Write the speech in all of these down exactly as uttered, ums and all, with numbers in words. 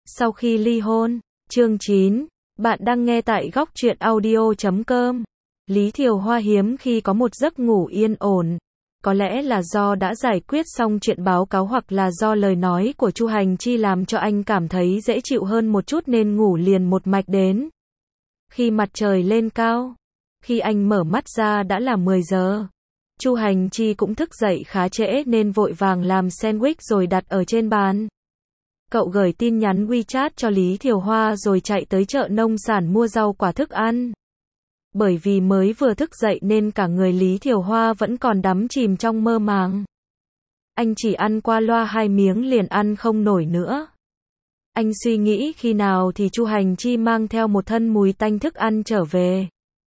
Sau khi ly hôn, chương chín, bạn đang nghe tại góc truyện audio chấm com. Lý Thiều Hoa hiếm khi có một giấc ngủ yên ổn. Có lẽ là do đã giải quyết xong chuyện báo cáo hoặc là do lời nói của Chu Hành Chi làm cho anh cảm thấy dễ chịu hơn một chút nên ngủ liền một mạch đến. Khi mặt trời lên cao, khi anh mở mắt ra đã là mười giờ. Chu Hành Chi cũng thức dậy khá trễ nên vội vàng làm sandwich rồi đặt ở trên bàn. Cậu gửi tin nhắn WeChat cho Lý Thiều Hoa rồi chạy tới chợ nông sản mua rau quả thức ăn. Bởi vì mới vừa thức dậy nên cả người Lý Thiều Hoa vẫn còn đắm chìm trong mơ màng. Anh chỉ ăn qua loa hai miếng liền ăn không nổi nữa. Anh suy nghĩ khi nào thì Chu Hành Chi mang theo một thân mùi tanh thức ăn trở về.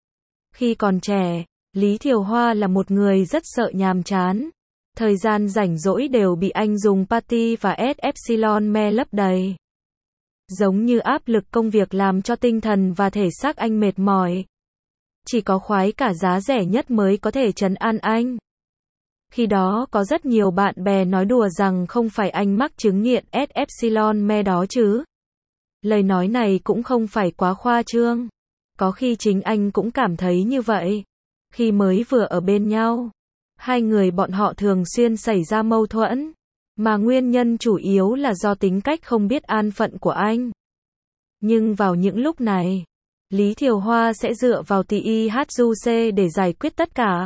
Khi còn trẻ, Lý Thiều Hoa là một người rất sợ nhàm chán. Thời gian rảnh rỗi đều bị anh dùng party và ét epsilon me lấp đầy. Giống như áp lực công việc làm cho tinh thần và thể xác anh mệt mỏi. Chỉ có khoái cả giá rẻ nhất mới có thể trấn an anh. Khi đó có rất nhiều bạn bè nói đùa rằng không phải anh mắc chứng nghiện ét epsilon me đó chứ. Lời nói này cũng không phải quá khoa trương. Có khi chính anh cũng cảm thấy như vậy. Khi mới vừa ở bên nhau, hai người bọn họ thường xuyên xảy ra mâu thuẫn, mà nguyên nhân chủ yếu là do tính cách không biết an phận của anh. Nhưng vào những lúc này, Lý Thiều Hoa sẽ dựa vào tê i hát du xê để giải quyết tất cả.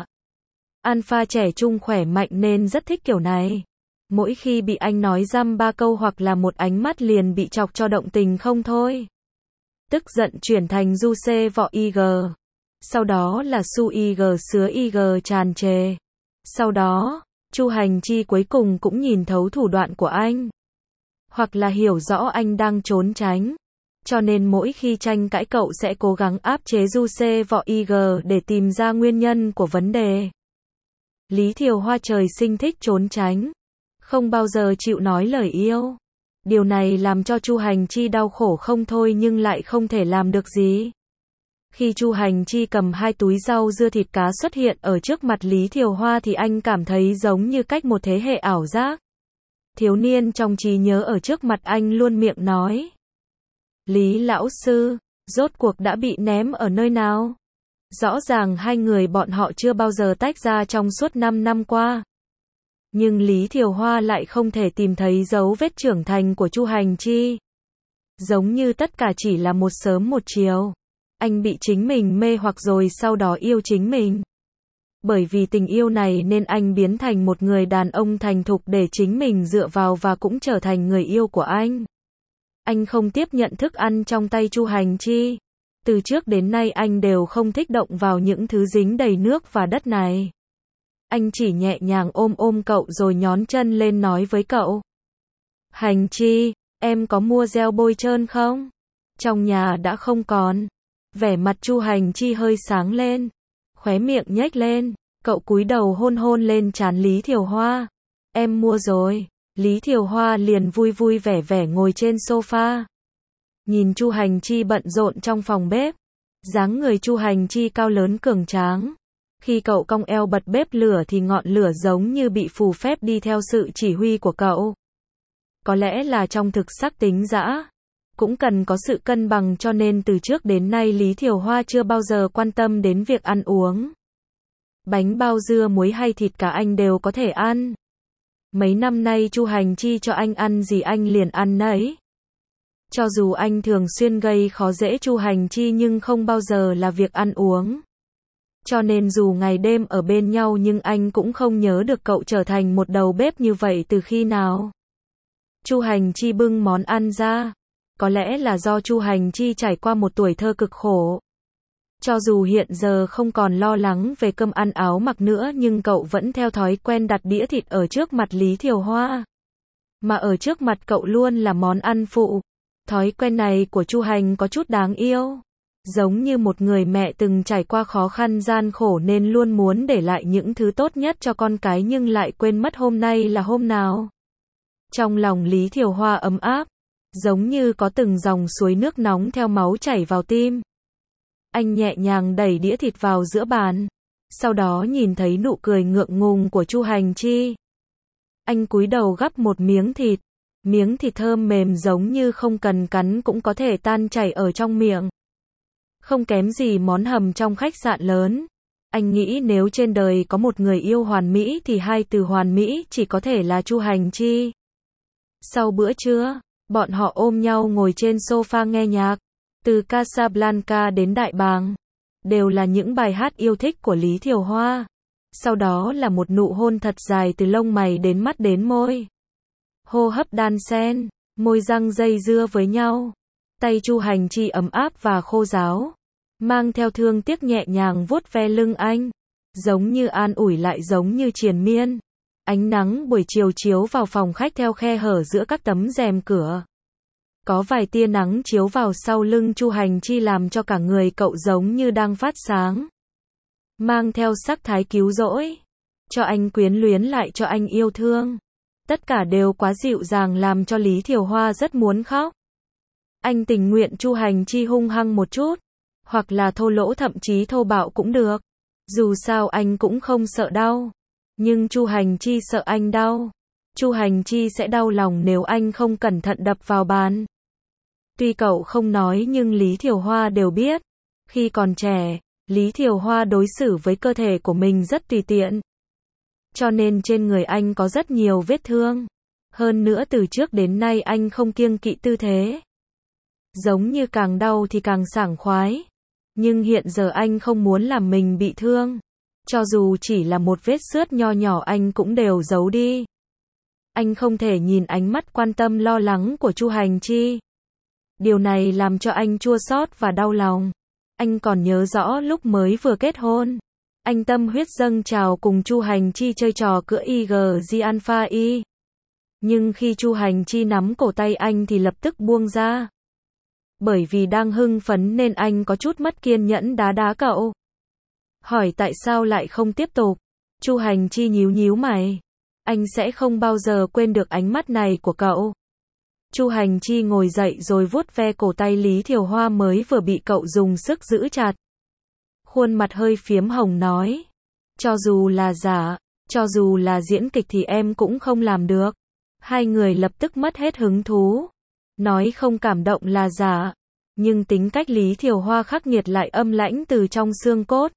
Alpha trẻ trung khỏe mạnh nên rất thích kiểu này. Mỗi khi bị anh nói dăm ba câu hoặc là một ánh mắt liền bị chọc cho động tình không thôi. Tức giận chuyển thành du xê vọ i giê. Sau đó là su i giê sứa i giê tràn trề. Sau đó, Chu Hành Chi cuối cùng cũng nhìn thấu thủ đoạn của anh. Hoặc là hiểu rõ anh đang trốn tránh. Cho nên mỗi khi tranh cãi cậu sẽ cố gắng áp chế du xê vọ i giê để tìm ra nguyên nhân của vấn đề. Lý Thiều Hoa trời sinh thích trốn tránh. Không bao giờ chịu nói lời yêu. Điều này làm cho Chu Hành Chi đau khổ không thôi nhưng lại không thể làm được gì. Khi Chu Hành Chi cầm hai túi rau dưa thịt cá xuất hiện ở trước mặt Lý Thiều Hoa thì anh cảm thấy giống như cách một thế hệ ảo giác. Thiếu niên trong trí nhớ ở trước mặt anh luôn miệng nói. Lý lão sư, rốt cuộc đã bị ném ở nơi nào? Rõ ràng hai người bọn họ chưa bao giờ tách ra trong suốt năm năm qua. Nhưng Lý Thiều Hoa lại không thể tìm thấy dấu vết trưởng thành của Chu Hành Chi. Giống như tất cả chỉ là một sớm một chiều. Anh bị chính mình mê hoặc rồi sau đó yêu chính mình. Bởi vì tình yêu này nên anh biến thành một người đàn ông thành thục để chính mình dựa vào và cũng trở thành người yêu của anh. Anh không tiếp nhận thức ăn trong tay Chu Hành Chi. Từ trước đến nay anh đều không thích động vào những thứ dính đầy nước và đất này. Anh chỉ nhẹ nhàng ôm ôm cậu rồi nhón chân lên nói với cậu. Hành Chi, em có mua gel bôi trơn không? Trong nhà đã không còn. Vẻ mặt Chu Hành Chi hơi sáng lên. Khóe miệng nhếch lên. Cậu cúi đầu hôn hôn lên trán Lý Thiều Hoa. Em mua rồi. Lý Thiều Hoa liền vui vui vẻ vẻ ngồi trên sofa. Nhìn Chu Hành Chi bận rộn trong phòng bếp. Dáng người Chu Hành Chi cao lớn cường tráng. Khi cậu cong eo bật bếp lửa thì ngọn lửa giống như bị phù phép đi theo sự chỉ huy của cậu. Có lẽ là trong thực sắc tính dã. Cũng cần có sự cân bằng cho nên từ trước đến nay Lý Thiều Hoa chưa bao giờ quan tâm đến việc ăn uống. Bánh bao dưa muối hay thịt cá anh đều có thể ăn. Mấy năm nay Chu Hành Chi cho anh ăn gì anh liền ăn nấy. Cho dù anh thường xuyên gây khó dễ Chu Hành Chi nhưng không bao giờ là việc ăn uống. Cho nên dù ngày đêm ở bên nhau nhưng anh cũng không nhớ được cậu trở thành một đầu bếp như vậy từ khi nào. Chu Hành Chi bưng món ăn ra. Có lẽ là do Chu Hành Chi trải qua một tuổi thơ cực khổ. Cho dù hiện giờ không còn lo lắng về cơm ăn áo mặc nữa nhưng cậu vẫn theo thói quen đặt đĩa thịt ở trước mặt Lý Thiều Hoa. Mà ở trước mặt cậu luôn là món ăn phụ. Thói quen này của Chu Hành có chút đáng yêu. Giống như một người mẹ từng trải qua khó khăn gian khổ nên luôn muốn để lại những thứ tốt nhất cho con cái nhưng lại quên mất hôm nay là hôm nào. Trong lòng Lý Thiều Hoa ấm áp. Giống như có từng dòng suối nước nóng theo máu chảy vào tim. Anh nhẹ nhàng đẩy đĩa thịt vào giữa bàn. Sau đó nhìn thấy nụ cười ngượng ngùng của Chu Hành Chi. Anh cúi đầu gắp một miếng thịt. Miếng thịt thơm mềm giống như không cần cắn cũng có thể tan chảy ở trong miệng. Không kém gì món hầm trong khách sạn lớn. Anh nghĩ nếu trên đời có một người yêu hoàn mỹ thì hai từ hoàn mỹ chỉ có thể là Chu Hành Chi. Sau bữa trưa, bọn họ ôm nhau ngồi trên sofa nghe nhạc. Từ Casablanca đến Đại Bàng, đều là những bài hát yêu thích của Lý Thiều Hoa. Sau đó là một nụ hôn thật dài từ lông mày đến mắt đến môi. Hô hấp đan xen, môi răng dây dưa với nhau. Tay Chu Hành Chi ấm áp và khô ráo, mang theo thương tiếc nhẹ nhàng vuốt ve lưng anh, giống như an ủi lại giống như triền miên. Ánh nắng buổi chiều chiếu vào phòng khách theo khe hở giữa các tấm rèm cửa. Có vài tia nắng chiếu vào sau lưng Chu Hành Chi làm cho cả người cậu giống như đang phát sáng. Mang theo sắc thái cứu rỗi. Cho anh quyến luyến lại cho anh yêu thương. Tất cả đều quá dịu dàng làm cho Lý Thiều Hoa rất muốn khóc. Anh tình nguyện Chu Hành Chi hung hăng một chút. Hoặc là thô lỗ thậm chí thô bạo cũng được. Dù sao anh cũng không sợ đau. Nhưng Chu Hành Chi sợ anh đau. Chu Hành Chi sẽ đau lòng nếu anh không cẩn thận đập vào bàn. Tuy cậu không nói nhưng Lý Thiều Hoa đều biết. Khi còn trẻ, Lý Thiều Hoa đối xử với cơ thể của mình rất tùy tiện. Cho nên trên người anh có rất nhiều vết thương. Hơn nữa từ trước đến nay anh không kiêng kỵ tư thế. Giống như càng đau thì càng sảng khoái. Nhưng hiện giờ anh không muốn làm mình bị thương. Cho dù chỉ là một vết xước nho nhỏ anh cũng đều giấu đi. Anh không thể nhìn ánh mắt quan tâm lo lắng của Chu Hành Chi. Điều này làm cho anh chua xót và đau lòng. Anh còn nhớ rõ lúc mới vừa kết hôn. Anh tâm huyết dâng trào cùng Chu Hành Chi chơi trò cưỡi i giê giê Alpha Y. Nhưng khi Chu Hành Chi nắm cổ tay anh thì lập tức buông ra. Bởi vì đang hưng phấn nên anh có chút mất kiên nhẫn đá đá cậu. Hỏi tại sao lại không tiếp tục. Chu Hành Chi nhíu nhíu mày. Anh sẽ không bao giờ quên được ánh mắt này của cậu. Chu Hành Chi ngồi dậy rồi vuốt ve cổ tay Lý Thiều Hoa mới vừa bị cậu dùng sức giữ chặt. Khuôn mặt hơi phiếm hồng nói. Cho dù là giả, cho dù là diễn kịch thì em cũng không làm được. Hai người lập tức mất hết hứng thú. Nói không cảm động là giả. Nhưng tính cách Lý Thiều Hoa khắc nghiệt lại âm lãnh từ trong xương cốt.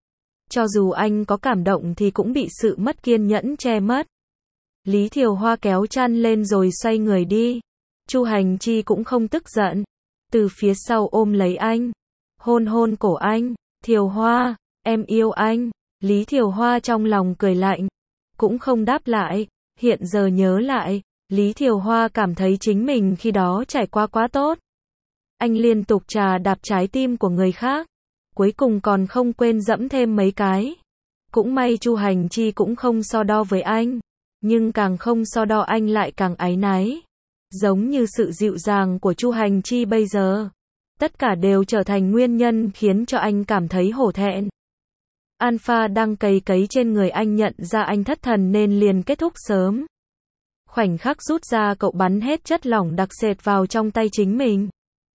Cho dù anh có cảm động thì cũng bị sự mất kiên nhẫn che mất. Lý Thiều Hoa kéo chăn lên rồi xoay người đi. Chu Hành Chi cũng không tức giận. Từ phía sau ôm lấy anh. Hôn hôn cổ anh. Thiều Hoa, em yêu anh. Lý Thiều Hoa trong lòng cười lạnh. Cũng không đáp lại. Hiện giờ nhớ lại, Lý Thiều Hoa cảm thấy chính mình khi đó trải qua quá tốt. Anh liên tục chà đạp trái tim của người khác. Cuối cùng còn không quên dẫm thêm mấy cái. Cũng may Chu Hành Chi cũng không so đo với anh. Nhưng càng không so đo anh lại càng áy náy. Giống như sự dịu dàng của Chu Hành Chi bây giờ. Tất cả đều trở thành nguyên nhân khiến cho anh cảm thấy hổ thẹn. Alpha đang cày cấy trên người anh nhận ra anh thất thần nên liền kết thúc sớm. Khoảnh khắc rút ra cậu bắn hết chất lỏng đặc sệt vào trong tay chính mình.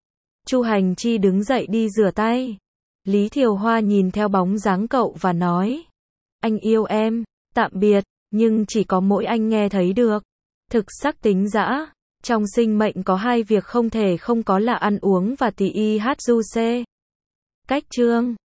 Chu Hành Chi đứng dậy đi rửa tay. Lý Thiều Hoa nhìn theo bóng dáng cậu và nói. Anh yêu em, tạm biệt, nhưng chỉ có mỗi anh nghe thấy được. Thực sắc tính dã. Trong sinh mệnh có hai việc không thể không có là ăn uống và tì y hát du xê. Cách chương